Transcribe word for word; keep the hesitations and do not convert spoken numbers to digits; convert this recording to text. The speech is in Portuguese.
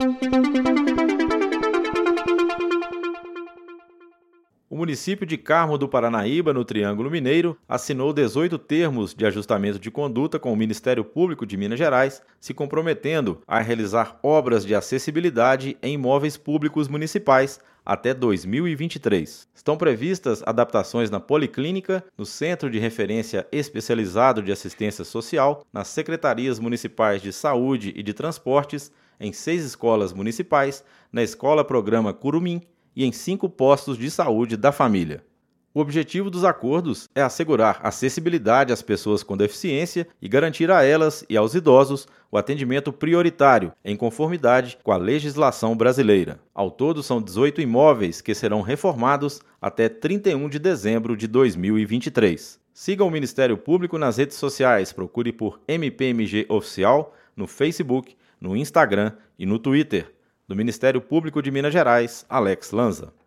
O município de Carmo do Paranaíba, no Triângulo Mineiro, assinou dezoito termos de ajustamento de conduta com o Ministério Público de Minas Gerais, se comprometendo a realizar obras de acessibilidade em imóveis públicos municipais até dois mil e vinte e três. Estão previstas adaptações na Policlínica, no Centro de Referência Especializado de Assistência Social, nas Secretarias Municipais de Saúde e de Transportes, em seis escolas municipais, na Escola Programa Curumim, e em cinco postos de saúde da família. O objetivo dos acordos é assegurar acessibilidade às pessoas com deficiência e garantir a elas e aos idosos o atendimento prioritário, em conformidade com a legislação brasileira. Ao todo, são dezoito imóveis que serão reformados até trinta e um de dezembro de dois mil e vinte e três. Siga o Ministério Público nas redes sociais, procure por M P M G Oficial no Facebook, no Instagram e no Twitter. Do Ministério Público de Minas Gerais, Alex Lanza.